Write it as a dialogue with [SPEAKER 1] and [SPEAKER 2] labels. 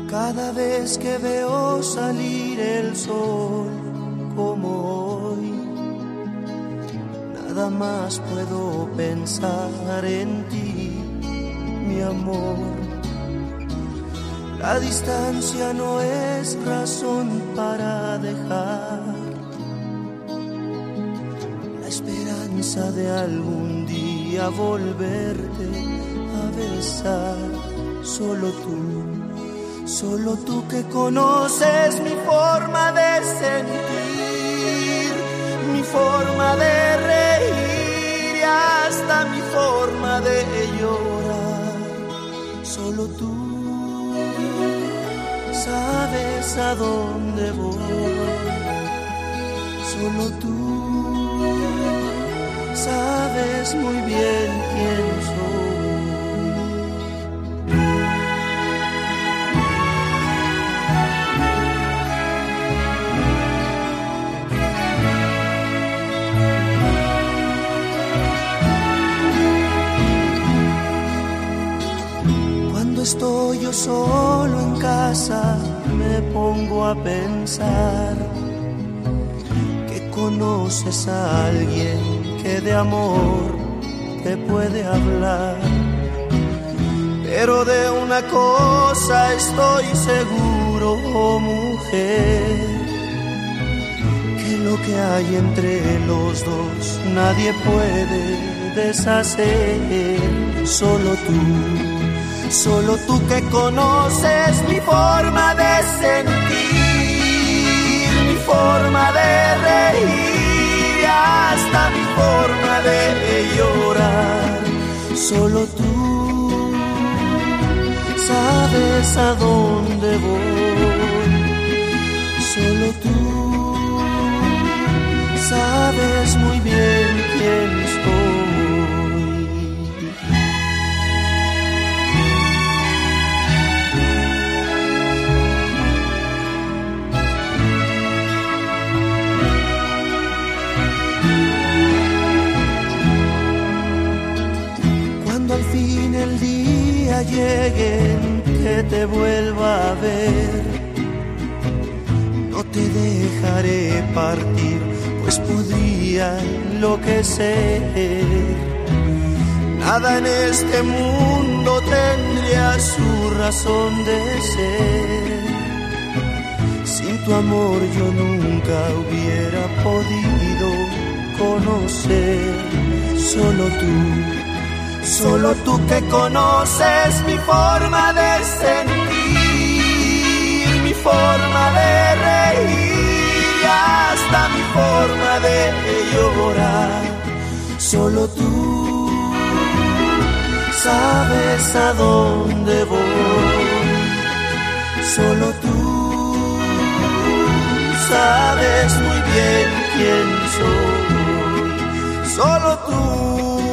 [SPEAKER 1] Cada vez que veo salir el sol como hoy, nada más puedo pensar en ti, mi amor. La distancia no es razón para dejar la esperanza de algún día volverte a besar. Solo tú que conoces mi forma de sentir, mi forma de reír y hasta mi forma de llorar. Solo tú sabes a dónde voy, solo tú sabes muy bien quién soy. Cuando estoy yo solo en casa, me pongo a pensar que conoces a alguien que de amor te puede hablar. Pero de una cosa estoy seguro, oh mujer, que lo que hay entre los dos nadie puede deshacer. Solo tú que conoces mi forma de sentir, mi forma de reír y hasta mi forma de llorar. Solo tú sabes a dónde voy, solo tú sabes muy bien quién soy. Al fin el día llegue en que te vuelva a ver, no te dejaré partir, pues podría enloquecer. Nada en este mundo tendría su razón de ser. Sin tu amor yo nunca hubiera podido conocer. Solo tú que conoces mi forma de sentir, mi forma de reír y hasta mi forma de llorar. Solo tú sabes a dónde voy, solo tú sabes muy bien quién soy. Solo tú